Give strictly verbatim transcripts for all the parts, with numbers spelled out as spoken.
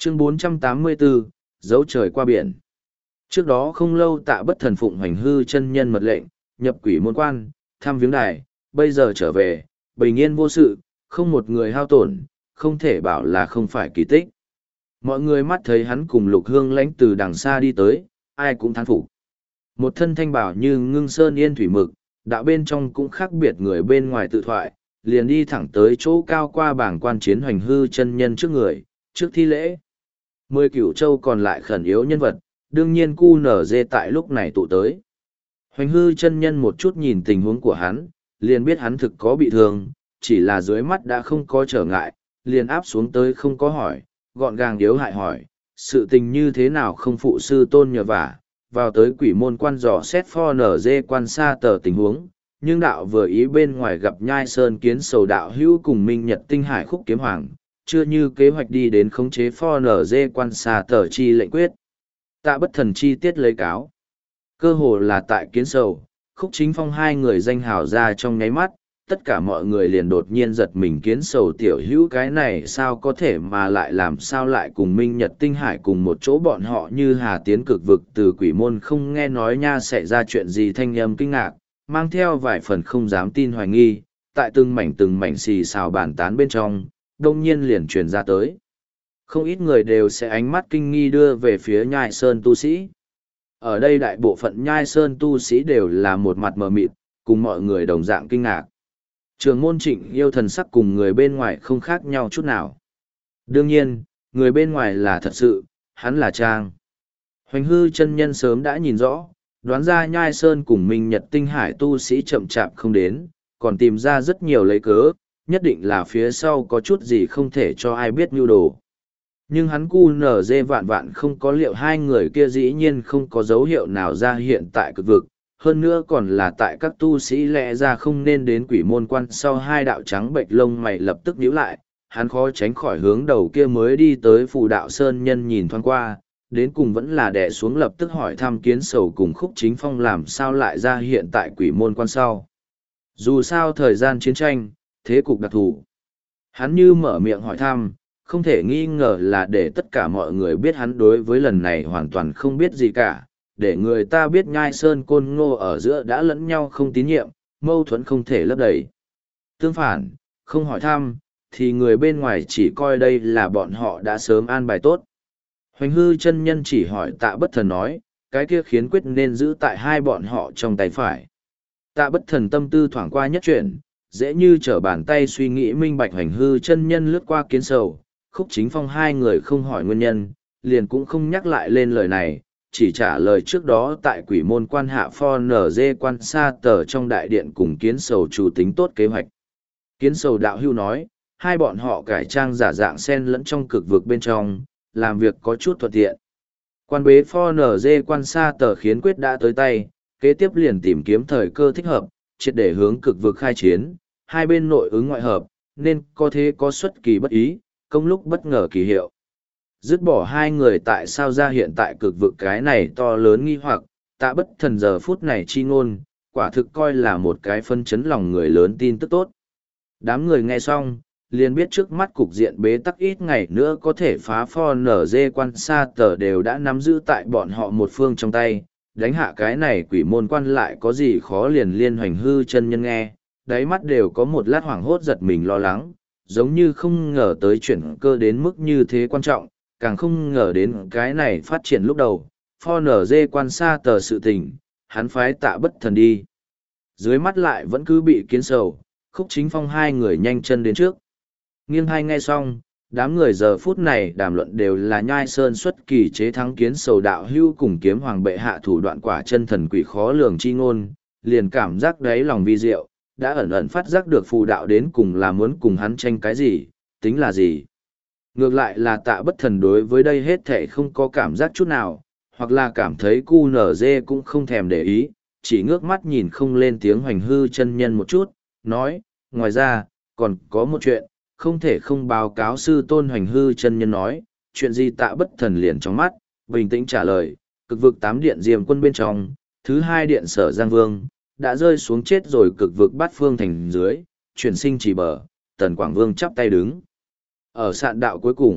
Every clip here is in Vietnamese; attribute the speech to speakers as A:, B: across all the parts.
A: Chương bốn trăm tám mươi bốn, dấu trời qua biển. Trước đó không lâu Tạ Bất Thần phụng Hoành Hư chân nhân mật lệnh, nhập quỷ môn quan, thăm viếng đài, bây giờ trở về, bình yên vô sự, không một người hao tổn, không thể bảo là không phải kỳ tích. Mọi người mắt thấy hắn cùng Lục Hương Lãnh từ đằng xa đi tới, ai cũng thán phục. Một thân thanh bảo như ngưng sơn yên thủy mực, đạo bên trong cũng khác biệt người bên ngoài tự thoại, liền đi thẳng tới chỗ cao qua bảng quan chiến Hoành Hư chân nhân trước người, trước thi lễ. Mười cửu châu còn lại khẩn yếu nhân vật, đương nhiên cu nở dê tại lúc này tụ tới. Hoành Hư chân nhân một chút nhìn tình huống của hắn, liền biết hắn thực có bị thương, chỉ là dưới mắt đã không có trở ngại, liền áp xuống tới không có hỏi, gọn gàng yếu hại hỏi, sự tình như thế nào không phụ sư tôn nhờ vả, vào tới quỷ môn quan dò xét pho nở dê quan xa tờ tình huống, nhưng đạo vừa ý bên ngoài gặp nhai sơn kiến sầu đạo hữu cùng minh nhật tinh hải khúc kiếm hoàng, chưa như kế hoạch đi đến khống chế pho nở dê quan xa tờ chi lệnh quyết. Tạ Bất Thần chi tiết lấy cáo. Cơ hồ là tại kiến sầu, khúc chính phong hai người danh hào ra trong nháy mắt, tất cả mọi người liền đột nhiên giật mình kiến sầu tiểu hữu cái này sao có thể mà lại làm sao lại cùng Minh Nhật Tinh Hải cùng một chỗ bọn họ như hà tiến cực vực từ quỷ môn không nghe nói nha xảy ra chuyện gì thanh âm kinh ngạc, mang theo vài phần không dám tin hoài nghi, tại từng mảnh từng mảnh xì xào bàn tán bên trong, đông nhiên liền truyền ra tới. Không ít người đều sẽ ánh mắt kinh nghi đưa về phía nhai sơn tu sĩ. Ở đây đại bộ phận nhai sơn tu sĩ đều là một mặt mờ mịt, cùng mọi người đồng dạng kinh ngạc. Trường môn Trịnh yêu thần sắc cùng người bên ngoài không khác nhau chút nào. Đương nhiên, người bên ngoài là thật sự, hắn là trang. Hoành Hư chân nhân sớm đã nhìn rõ, đoán ra nhai sơn cùng Minh Nhật Tinh Hải tu sĩ chậm chạp không đến, còn tìm ra rất nhiều lấy cớ, nhất định là phía sau có chút gì không thể cho ai biết mưu đồ. Nhưng hắn cu nở dê vạn vạn không có liệu hai người kia dĩ nhiên không có dấu hiệu nào ra hiện tại cực vực, hơn nữa còn là tại các tu sĩ lẽ ra không nên đến quỷ môn quan sau hai đạo trắng bệch lông mày lập tức nhíu lại, hắn khó tránh khỏi hướng đầu kia mới đi tới phù đạo sơn nhân nhìn thoáng qua, đến cùng vẫn là đè xuống lập tức hỏi thăm kiến sầu cùng khúc chính phong làm sao lại ra hiện tại quỷ môn quan sau. Dù sao thời gian chiến tranh, thế cục đặc thù. Hắn như mở miệng hỏi thăm, không thể nghi ngờ là để tất cả mọi người biết hắn đối với lần này hoàn toàn không biết gì cả, để người ta biết nhai sơn côn ngô ở giữa đã lẫn nhau không tín nhiệm, mâu thuẫn không thể lấp đầy. Tương phản, không hỏi thăm, thì người bên ngoài chỉ coi đây là bọn họ đã sớm an bài tốt. Hoành Hư chân nhân chỉ hỏi Tạ Bất Thần nói, cái kia khiến quyết nên giữ tại hai bọn họ trong tay phải. Tạ Bất Thần tâm tư thoảng qua nhất chuyển, dễ như trở bàn tay suy nghĩ minh bạch. Hoành Hư chân nhân lướt qua kiến sầu, khúc chính phong hai người không hỏi nguyên nhân, liền cũng không nhắc lại lên lời này, chỉ trả lời trước đó tại quỷ môn quan hạ pho nở dê quan xa tờ trong đại điện cùng kiến sầu chủ tính tốt kế hoạch. Kiến sầu đạo hưu nói, hai bọn họ cải trang giả dạng xen lẫn trong cực vực bên trong, làm việc có chút thuận tiện. Quan bế pho nở dê quan xa tờ khiến quyết đã tới tay, kế tiếp liền tìm kiếm thời cơ thích hợp, triệt để hướng cực vực khai chiến, hai bên nội ứng ngoại hợp, nên có thế có xuất kỳ bất ý, công lúc bất ngờ kỳ hiệu. Dứt bỏ hai người tại sao ra hiện tại cực vực cái này to lớn nghi hoặc, Tạ Bất Thần giờ phút này chi ngôn, quả thực coi là một cái phân chấn lòng người lớn tin tức tốt. Đám người nghe xong, liền biết trước mắt cục diện bế tắc ít ngày nữa có thể phá pho nở dê quan xa tờ đều đã nắm giữ tại bọn họ một phương trong tay, đánh hạ cái này quỷ môn quan lại có gì khó liền liên. Hoành Hư chân nhân nghe, đáy mắt đều có một lát hoảng hốt giật mình lo lắng, giống như không ngờ tới chuyển cơ đến mức như thế quan trọng, càng không ngờ đến cái này phát triển lúc đầu, pho nở dê quan xa tờ sự tình, hắn phái Tạ Bất Thần đi. Dưới mắt lại vẫn cứ bị kiến sầu, khúc chính phong hai người nhanh chân đến trước. Nghiêng hai nghe xong, đám người giờ phút này đàm luận đều là nhai sơn xuất kỳ chế thắng kiến sầu đạo hưu cùng kiếm hoàng bệ hạ thủ đoạn quả chân thần quỷ khó lường chi ngôn, liền cảm giác đáy lòng vi diệu, đã ẩn ẩn phát giác được phù đạo đến cùng là muốn cùng hắn tranh cái gì, tính là gì. Ngược lại là Tạ Bất Thần đối với đây hết thể không có cảm giác chút nào, hoặc là cảm thấy cu nở dê cũng không thèm để ý, chỉ ngước mắt nhìn không lên tiếng. Hoành Hư chân nhân một chút, nói, ngoài ra, còn có một chuyện, không thể không báo cáo sư tôn. Hoành Hư chân nhân nói, chuyện gì? Tạ Bất Thần liền trong mắt, bình tĩnh trả lời, cực vực tám điện diềm quân bên trong, thứ hai điện Sở Giang Vương, đã rơi xuống chết rồi. Cực vực bát phương thành dưới, chuyển sinh chỉ bờ, Tần Quảng Vương chắp tay đứng. Ở sạn đạo cuối cùng,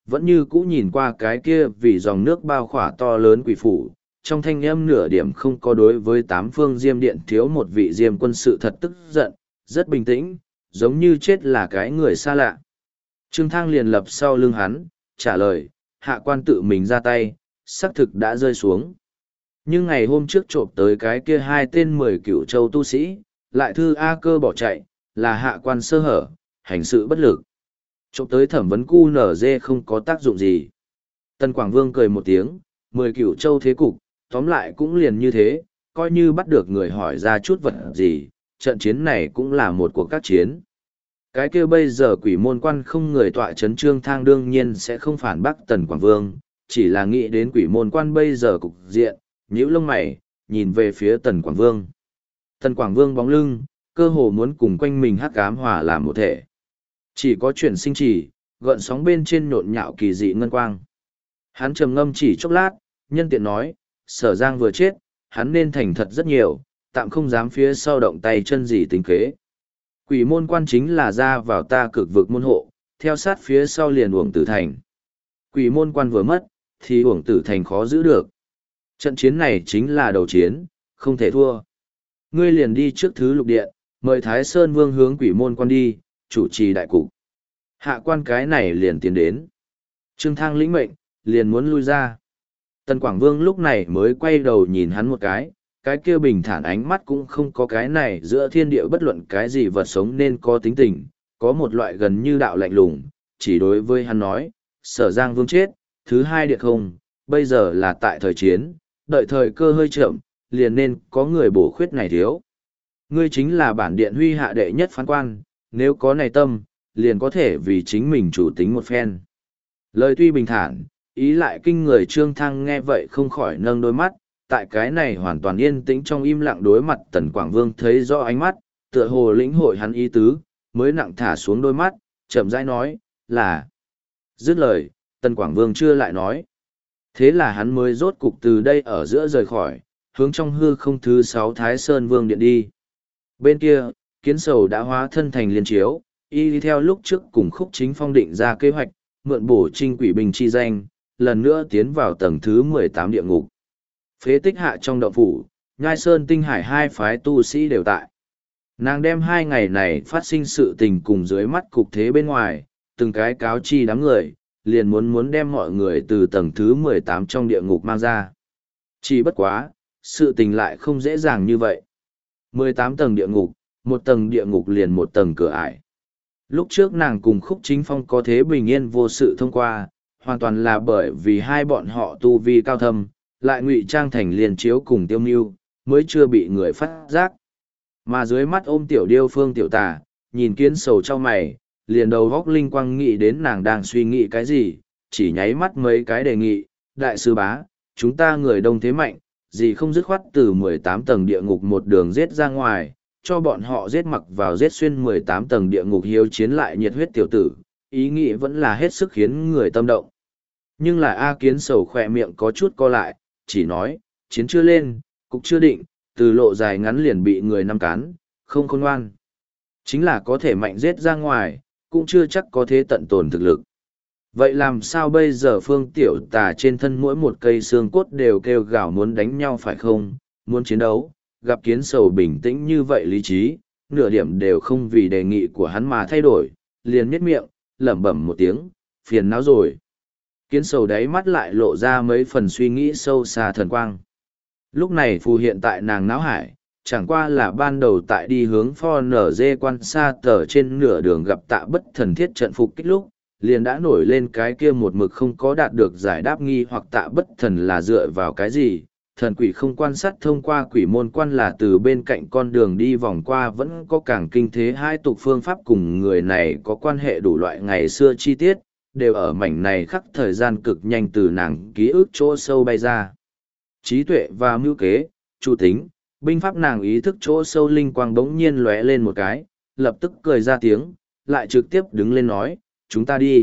A: vẫn như cũ nhìn qua cái kia vì dòng nước bao khỏa to lớn quỷ phủ, trong thanh âm nửa điểm không có đối với tám phương diêm điện thiếu một vị diêm quân sự thật tức giận, rất bình tĩnh, giống như chết là cái người xa lạ. Trương Thang liền lập sau lưng hắn, trả lời, hạ quan tự mình ra tay, xác thực đã rơi xuống. Nhưng ngày hôm trước trộm tới cái kia hai tên mười cựu châu tu sĩ, lại thư A Cơ bỏ chạy, là hạ quan sơ hở, hành sự bất lực. Trộm tới thẩm vấn cu nở dê không có tác dụng gì. Tân Quảng Vương cười một tiếng, mười cựu châu thế cục, tóm lại cũng liền như thế, coi như bắt được người hỏi ra chút vật gì, trận chiến này cũng là một cuộc các chiến. Cái kia bây giờ quỷ môn quan không người tọa chấn Trương Thang đương nhiên sẽ không phản bác Tần Quảng Vương, chỉ là nghĩ đến quỷ môn quan bây giờ cục diện, nhíu lông mày, nhìn về phía Tần Quảng Vương. Tần Quảng Vương bóng lưng, cơ hồ muốn cùng quanh mình hắc ám hòa làm một thể. Chỉ có chuyển sinh chỉ, gợn sóng bên trên nhộn nhạo kỳ dị ngân quang. Hắn trầm ngâm chỉ chốc lát, nhân tiện nói, Sở Giang vừa chết, hắn nên thành thật rất nhiều, tạm không dám phía sau động tay chân gì tính kế. Quỷ môn quan chính là ra vào ta cực vực môn hộ, theo sát phía sau liền uổng tử thành. Quỷ môn quan vừa mất, thì uổng tử thành khó giữ được. Trận chiến này chính là đầu chiến, không thể thua. Ngươi liền đi trước thứ lục điện, mời Thái Sơn Vương hướng quỷ môn quan đi, chủ trì đại cục. Hạ quan cái này liền tiến đến. Trương Thang lĩnh mệnh, liền muốn lui ra. Tần Quảng Vương lúc này mới quay đầu nhìn hắn một cái, cái kia bình thản ánh mắt cũng không có cái này giữa thiên địa bất luận cái gì vật sống nên có tính tình, có một loại gần như đạo lạnh lùng, chỉ đối với hắn nói, Sở Giang Vương chết, thứ hai điện không, bây giờ là tại thời chiến, đợi thời cơ hơi chậm, liền nên có người bổ khuyết này thiếu. Ngươi chính là bản điện huy hạ đệ nhất phán quan, nếu có này tâm, liền có thể vì chính mình chủ tính một phen. Lời tuy bình thản, ý lại kinh người. Trương Thăng nghe vậy không khỏi nâng đôi mắt, tại cái này hoàn toàn yên tĩnh trong im lặng đối mặt Tần Quảng Vương thấy rõ ánh mắt, tựa hồ lĩnh hội hắn ý tứ, mới nặng thả xuống đôi mắt, chậm rãi nói, là. Dứt lời, Tần Quảng Vương chưa lại nói. Thế là hắn mới rốt cục từ đây ở giữa rời khỏi, hướng trong hư không thứ sáu Thái Sơn Vương điện đi. Bên kia, Kiến Sầu đã hóa thân thành liên chiếu, y đi theo lúc trước cùng Khúc Chính Phong định ra kế hoạch, mượn bổ trinh quỷ bình chi danh, lần nữa tiến vào tầng thứ mười tám địa ngục. Phế tích hạ trong động phủ, Nhai Sơn Tinh Hải hai phái tu sĩ đều tại. Nàng đem hai ngày này phát sinh sự tình cùng dưới mắt cục thế bên ngoài, từng cái cáo chi đám người, liền muốn muốn đem mọi người từ tầng thứ mười tám trong địa ngục mang ra. Chỉ bất quá, sự tình lại không dễ dàng như vậy. mười tám tầng địa ngục, một tầng địa ngục liền một tầng cửa ải. Lúc trước nàng cùng Khúc Chính Phong có thế bình yên vô sự thông qua, hoàn toàn là bởi vì hai bọn họ tu vi cao thâm, lại ngụy trang thành liền chiếu cùng Tiêu Mưu, mới chưa bị người phát giác. Mà dưới mắt ôm tiểu điêu Phương Tiểu Tà, nhìn Kiến Sầu trong mày, liền đầu góc linh quang nghĩ đến nàng đang suy nghĩ cái gì, chỉ nháy mắt mấy cái đề nghị, đại sư bá, chúng ta người đông thế mạnh, gì không dứt khoát từ mười tám tầng địa ngục một đường giết ra ngoài, cho bọn họ giết mặc vào giết xuyên mười tám tầng địa ngục hiếu chiến lại nhiệt huyết tiểu tử, ý nghĩ vẫn là hết sức khiến người tâm động. Nhưng là A Kiến Sầu khỏe miệng có chút co lại, chỉ nói, chiến chưa lên, cục chưa định, từ lộ dài ngắn liền bị người nắm cán, không khôn ngoan. Chính là có thể mạnh giết ra ngoài, cũng chưa chắc có thế tận tồn thực lực. Vậy làm sao bây giờ Phương Tiểu Tà trên thân mỗi một cây xương cốt đều kêu gào muốn đánh nhau phải không, muốn chiến đấu, gặp Kiến Sầu bình tĩnh như vậy lý trí, nửa điểm đều không vì đề nghị của hắn mà thay đổi, liền nhếch miệng, lẩm bẩm một tiếng, phiền não rồi. Kiến Sầu đáy mắt lại lộ ra mấy phần suy nghĩ sâu xa thần quang. Lúc này phù hiện tại nàng náo hải, chẳng qua là ban đầu tại đi hướng pho nở dê quan xa tờ trên nửa đường gặp Tạ Bất Thần thiết trận phục kích lúc, liền đã nổi lên cái kia một mực không có đạt được giải đáp nghi hoặc Tạ Bất Thần là dựa vào cái gì. Thần quỷ không quan sát thông qua quỷ môn quan là từ bên cạnh con đường đi vòng qua vẫn có càng kinh thế hai tục phương pháp cùng người này có quan hệ đủ loại ngày xưa chi tiết, đều ở mảnh này khắc thời gian cực nhanh từ nàng ký ức chỗ sâu bay ra. Trí tuệ và mưu kế, chủ tính, binh pháp nàng ý thức chỗ sâu linh quang bỗng nhiên lóe lên một cái, lập tức cười ra tiếng, lại trực tiếp đứng lên nói, chúng ta đi.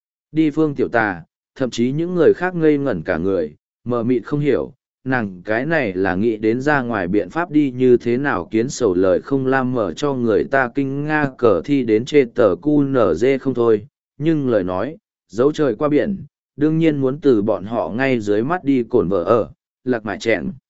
A: Đi Phương Tiểu Tà, thậm chí những người khác ngây ngẩn cả người, mờ mịt không hiểu, nàng cái này là nghĩ đến ra ngoài biện pháp đi như thế nào. Kiến Sầu lời không lam mở cho người ta kinh nga cờ thi đến chê tờ cu nở dê không thôi, nhưng lời nói, Dấu trời qua biển, đương nhiên muốn từ bọn họ ngay dưới mắt đi cổn vợ ở, lạc mại chèn.